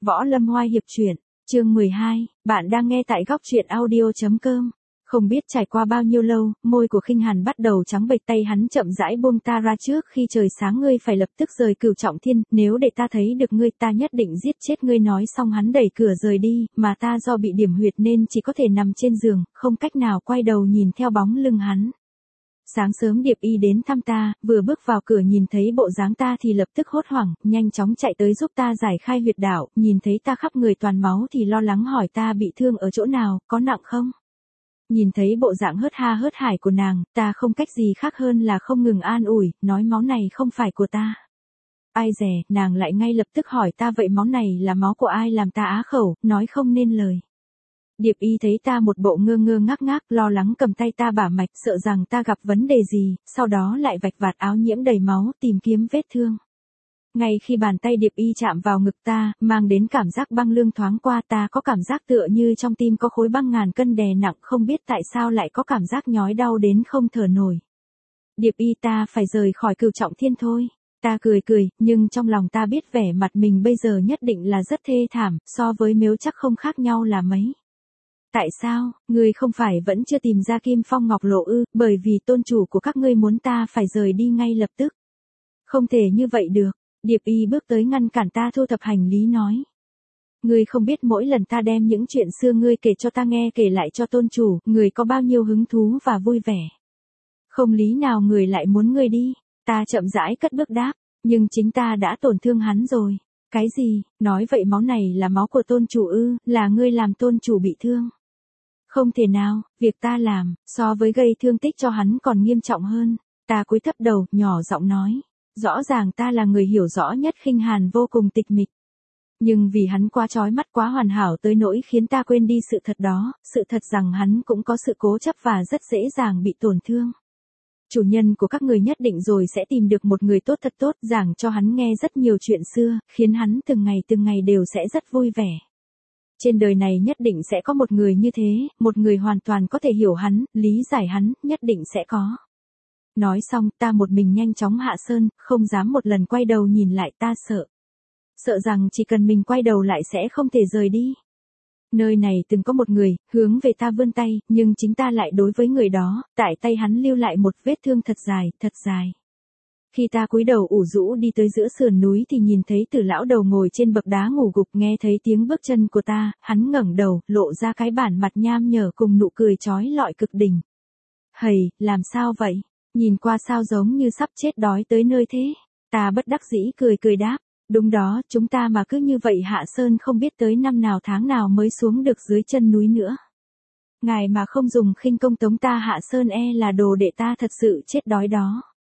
Võ Lâm Hoa Hiệp truyện, chương 12, bạn đang nghe tại góc truyện audio.com. Không biết trải qua bao nhiêu lâu, môi của Khinh Hàn bắt đầu trắng bệch, tay hắn chậm rãi buông ta ra. Trước khi trời sáng ngươi phải lập tức rời Cửu Trọng Thiên, nếu để ta thấy được ngươi ta nhất định giết chết ngươi. Nói xong hắn đẩy cửa rời đi, mà ta do bị điểm huyệt nên chỉ có thể nằm trên giường, không cách nào quay đầu nhìn theo bóng lưng hắn. Sáng sớm Điệp Y đến thăm ta, vừa bước vào cửa nhìn thấy bộ dáng ta thì lập tức hốt hoảng, nhanh chóng chạy tới giúp ta giải khai huyệt đạo, nhìn thấy ta khắp người toàn máu thì lo lắng hỏi ta bị thương ở chỗ nào, có nặng không? Nhìn thấy bộ dạng hớt ha hớt hải của nàng, ta không cách gì khác hơn là không ngừng an ủi, nói máu này không phải của ta. Ai dè, nàng lại ngay lập tức hỏi ta vậy máu này là máu của ai, làm ta á khẩu, nói không nên lời. Điệp Y thấy ta một bộ ngơ ngơ ngác ngác, lo lắng cầm tay ta bả mạch, sợ rằng ta gặp vấn đề gì, sau đó lại vạch vạt áo nhiễm đầy máu, tìm kiếm vết thương. Ngay khi bàn tay Điệp Y chạm vào ngực ta, mang đến cảm giác băng lương thoáng qua, ta có cảm giác tựa như trong tim có khối băng ngàn cân đè nặng, không biết tại sao lại có cảm giác nhói đau đến không thở nổi. Điệp Y, ta phải rời khỏi Cửu Trọng Thiên thôi. Ta cười cười, nhưng trong lòng ta biết vẻ mặt mình bây giờ nhất định là rất thê thảm, so với Miếu chắc không khác nhau là mấy. Tại sao, ngươi không phải vẫn chưa tìm ra Kim Phong Ngọc Lộ ư? Bởi vì tôn chủ của các ngươi muốn ta phải rời đi ngay lập tức. Không thể như vậy được. Điệp Y bước tới ngăn cản ta, thu thập hành lý nói. Ngươi không biết mỗi lần ta đem những chuyện xưa ngươi kể cho ta nghe kể lại cho tôn chủ, ngươi có bao nhiêu hứng thú và vui vẻ. Không lý nào người lại muốn ngươi đi. Ta chậm rãi cất bước đáp, nhưng chính ta đã tổn thương hắn rồi. Cái gì, nói vậy máu này là máu của tôn chủ ư, là ngươi làm tôn chủ bị thương. Không thể nào, việc ta làm, so với gây thương tích cho hắn còn nghiêm trọng hơn. Ta cúi thấp đầu, nhỏ giọng nói. Rõ ràng ta là người hiểu rõ nhất Khinh Hàn vô cùng tịch mịch. Nhưng vì hắn quá chói mắt, quá hoàn hảo tới nỗi khiến ta quên đi sự thật đó, sự thật rằng hắn cũng có sự cố chấp và rất dễ dàng bị tổn thương. Chủ nhân của các người nhất định rồi sẽ tìm được một người tốt thật tốt, giảng cho hắn nghe rất nhiều chuyện xưa, khiến hắn từng ngày đều sẽ rất vui vẻ. Trên đời này nhất định sẽ có một người như thế, một người hoàn toàn có thể hiểu hắn, lý giải hắn, nhất định sẽ có. Nói xong, ta một mình nhanh chóng hạ sơn, không dám một lần quay đầu nhìn lại, ta sợ. Sợ rằng chỉ cần mình quay đầu lại sẽ không thể rời đi. Nơi này từng có một người, hướng về ta vươn tay, nhưng chính ta lại đối với người đó, tại tay hắn lưu lại một vết thương thật dài, thật dài. Khi ta cúi đầu ủ rũ đi tới giữa sườn núi thì nhìn thấy Tử lão đầu ngồi trên bậc đá ngủ gục, nghe thấy tiếng bước chân của ta, hắn ngẩng đầu, lộ ra cái bản mặt nham nhở cùng nụ cười chói lọi cực đỉnh. Hầy, làm sao vậy? Nhìn qua sao giống như sắp chết đói tới nơi thế? Ta bất đắc dĩ cười đáp. Đúng đó, chúng ta mà cứ như vậy hạ sơn không biết tới năm nào tháng nào mới xuống được dưới chân núi nữa. Ngài mà không dùng khinh công tống ta hạ sơn là đồ đệ ta thật sự chết đói đó.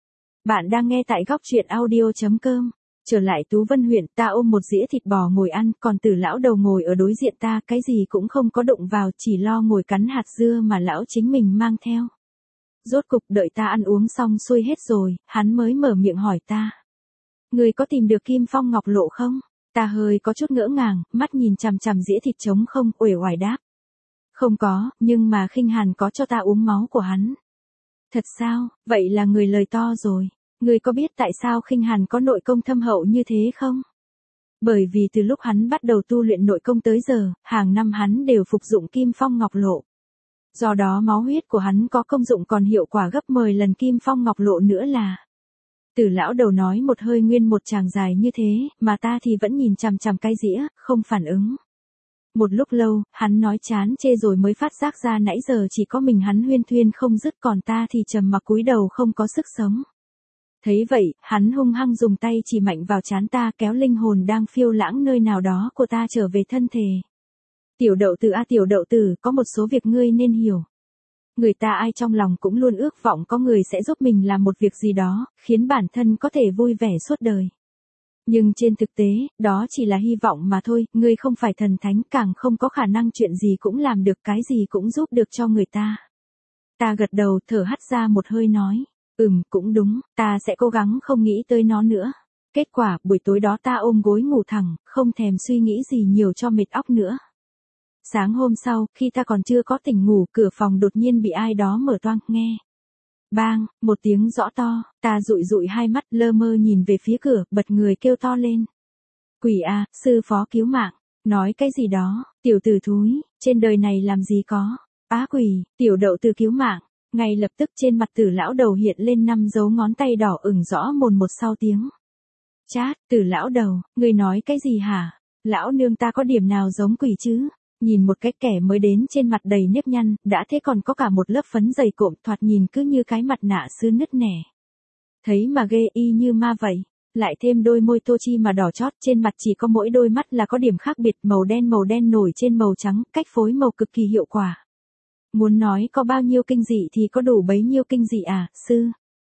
Bạn đang nghe tại góc truyện audio.com. Trở lại Tú Vân huyện, ta ôm một dĩa thịt bò ngồi ăn, còn Tử lão đầu ngồi ở đối diện ta, cái gì cũng không có đụng vào, chỉ lo ngồi cắn hạt dưa mà lão chính mình mang theo. Rốt cục đợi ta ăn uống xong xuôi hết rồi, hắn mới mở miệng hỏi ta. Người có tìm được Kim Phong Ngọc Lộ không? Ta hơi có chút ngỡ ngàng, mắt nhìn chằm chằm dĩa thịt trống không, uể oải đáp. Không có, nhưng mà Khinh Hàn có cho ta uống máu của hắn. Thật sao, vậy là người lời to rồi. Người có biết tại sao Khinh Hàn có nội công thâm hậu như thế không? Bởi vì từ lúc hắn bắt đầu tu luyện nội công tới giờ, hàng năm hắn đều phục dụng Kim Phong Ngọc Lộ. Do đó máu huyết của hắn có công dụng còn hiệu quả gấp 10 lần Kim Phong Ngọc Lộ nữa là. Tử lão đầu nói một hơi nguyên một tràng dài như thế, mà ta thì vẫn nhìn chằm chằm cái dĩa, không phản ứng. Một lúc lâu, hắn nói chán chê rồi mới phát giác ra nãy giờ chỉ có mình hắn huyên thuyên không dứt, còn ta thì trầm mặc cúi đầu không có sức sống. Thấy vậy, hắn hung hăng dùng tay chỉ mạnh vào trán ta, kéo linh hồn đang phiêu lãng nơi nào đó của ta trở về thân thể. Tiểu đậu tử tiểu đậu tử, có một số việc ngươi nên hiểu. Người ta ai trong lòng cũng luôn ước vọng có người sẽ giúp mình làm một việc gì đó, khiến bản thân có thể vui vẻ suốt đời. Nhưng trên thực tế, đó chỉ là hy vọng mà thôi, ngươi không phải thần thánh, càng không có khả năng chuyện gì cũng làm được, cái gì cũng giúp được cho người ta. Ta gật đầu, thở hắt ra một hơi nói, cũng đúng, ta sẽ cố gắng không nghĩ tới nó nữa. Kết quả, buổi tối đó ta ôm gối ngủ thẳng, không thèm suy nghĩ gì nhiều cho mệt óc nữa. Sáng hôm sau, khi ta còn chưa có tỉnh ngủ, cửa phòng đột nhiên bị ai đó mở toang, nghe. Bang, một tiếng rõ to, ta dụi dụi hai mắt, lơ mơ nhìn về phía cửa, bật người kêu to lên. Quỷ à, sư phó cứu mạng. Nói cái gì đó, tiểu tử thúi, trên đời này làm gì có. Á quỷ, tiểu đậu tử cứu mạng. Ngay lập tức trên mặt Tử lão đầu hiện lên 5 dấu ngón tay đỏ ửng rõ mồn một sau tiếng. Chát, Tử lão đầu, ngươi nói cái gì hả? Lão nương ta có điểm nào giống quỷ chứ? Nhìn một cái kẻ mới đến trên mặt đầy nếp nhăn, đã thế còn có cả một lớp phấn dày cộm thoạt nhìn cứ như cái mặt nạ sứ nứt nẻ. Thấy mà ghê y như ma vậy. Lại thêm đôi môi tô chi mà đỏ chót, trên mặt chỉ có mỗi đôi mắt là có điểm khác biệt, màu đen nổi trên màu trắng, cách phối màu cực kỳ hiệu quả. Muốn nói có bao nhiêu kinh dị thì có đủ bấy nhiêu kinh dị à, sư.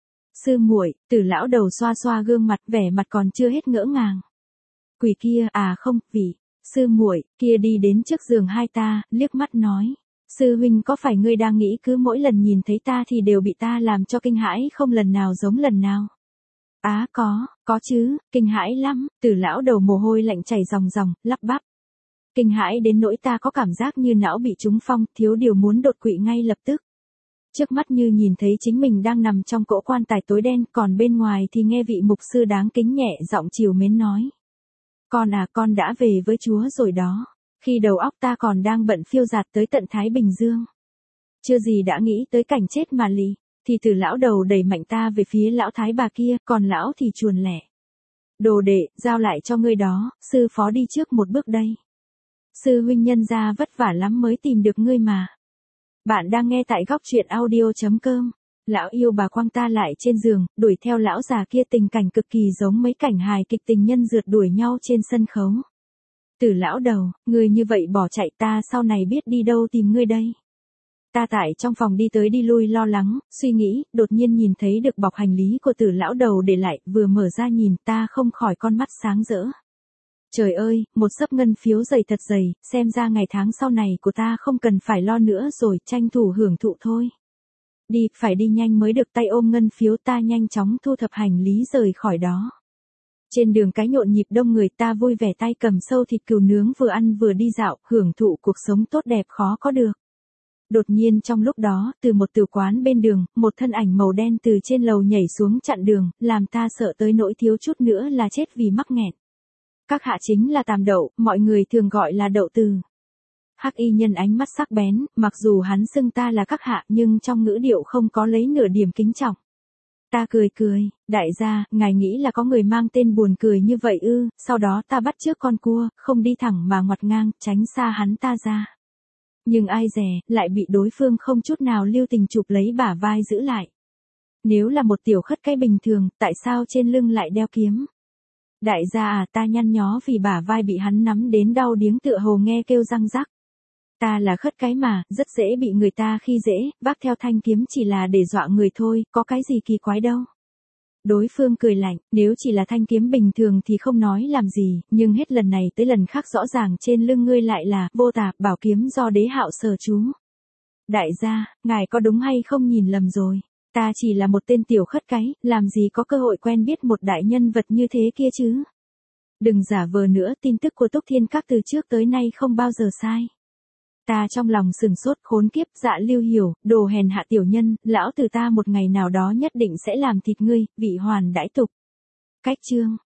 Sư muội, Tử lão đầu xoa xoa gương mặt, vẻ mặt còn chưa hết ngỡ ngàng. Quỷ kia, à không, vị, sư muội, kia đi đến trước giường hai ta, liếc mắt nói. Sư huynh có phải ngươi đang nghĩ cứ mỗi lần nhìn thấy ta thì đều bị ta làm cho kinh hãi không lần nào giống lần nào? Á có chứ, kinh hãi lắm, Tử lão đầu mồ hôi lạnh chảy ròng ròng, lắp bắp. Kinh hãi đến nỗi ta có cảm giác như não bị trúng phong, thiếu điều muốn đột quỵ ngay lập tức. Trước mắt như nhìn thấy chính mình đang nằm trong cỗ quan tài tối đen, còn bên ngoài thì nghe vị mục sư đáng kính nhẹ giọng trìu mến nói. Con à, con đã về với Chúa rồi đó. Khi đầu óc ta còn đang bận phiêu dạt tới tận Thái Bình Dương. Chưa gì đã nghĩ tới cảnh chết mà lì, thì Tử lão đầu đẩy mạnh ta về phía lão thái bà kia, còn lão thì chuồn lẻ. Đồ đệ, giao lại cho ngươi đó, sư phó đi trước một bước đây. Sư huynh nhân gia vất vả lắm mới tìm được ngươi mà. Bạn đang nghe tại góc truyện audio.com. Lão yêu bà quăng ta lại trên giường, đuổi theo lão già kia, tình cảnh cực kỳ giống mấy cảnh hài kịch tình nhân rượt đuổi nhau trên sân khấu. Tử lão đầu, ngươi như vậy bỏ chạy ta sau này biết đi đâu tìm ngươi đây. Ta tại trong phòng đi tới đi lui lo lắng, suy nghĩ, đột nhiên nhìn thấy được bọc hành lý của Tử lão đầu để lại, vừa mở ra nhìn ta không khỏi con mắt sáng rỡ. Trời ơi, một xấp ngân phiếu dày thật dày, xem ra ngày tháng sau này của ta không cần phải lo nữa rồi, tranh thủ hưởng thụ thôi. Đi, phải đi nhanh mới được, tay ôm ngân phiếu ta nhanh chóng thu thập hành lý rời khỏi đó. Trên đường cái nhộn nhịp đông người, ta vui vẻ tay cầm sâu thịt cừu nướng vừa ăn vừa đi dạo, hưởng thụ cuộc sống tốt đẹp khó có được. Đột nhiên trong lúc đó, từ một tử quán bên đường, một thân ảnh màu đen từ trên lầu nhảy xuống chặn đường, làm ta sợ tới nỗi thiếu chút nữa là chết vì mắc nghẹn. Các hạ chính là Tàm Đậu, mọi người thường gọi là Đậu Từ. Hắc y nhân ánh mắt sắc bén, mặc dù hắn xưng ta là các hạ nhưng trong ngữ điệu không có lấy nửa điểm kính trọng. Ta cười, đại gia, ngài nghĩ là có người mang tên buồn cười như vậy ư? Sau đó ta bắt chước con cua, không đi thẳng mà ngoặt ngang, tránh xa hắn ta ra. Nhưng ai dè, lại bị đối phương không chút nào lưu tình chụp lấy bả vai giữ lại. Nếu là một tiểu khất cái bình thường, tại sao trên lưng lại đeo kiếm? Đại gia à, ta nhăn nhó vì bả vai bị hắn nắm đến đau điếng tựa hồ nghe kêu răng rắc. Ta là khất cái mà, rất dễ bị người ta khi dễ, vác theo thanh kiếm chỉ là để dọa người thôi, có cái gì kỳ quái đâu. Đối phương cười lạnh, nếu chỉ là thanh kiếm bình thường thì không nói làm gì, nhưng hết lần này tới lần khác rõ ràng trên lưng ngươi lại là vô tạp bảo kiếm do Đế Hạo sở trú. Đại gia, ngài có đúng hay không nhìn lầm rồi, ta chỉ là một tên tiểu khất cái, làm gì có cơ hội quen biết một đại nhân vật như thế kia chứ. Đừng giả vờ nữa, tin tức của Túc Thiên Các từ trước tới nay không bao giờ sai. Ta trong lòng sừng sốt, khốn kiếp, Dạ Lưu Hiểu, đồ hèn hạ tiểu nhân, lão tử ta một ngày nào đó nhất định sẽ làm thịt ngươi, vị hoàn đãi tục. Cách chương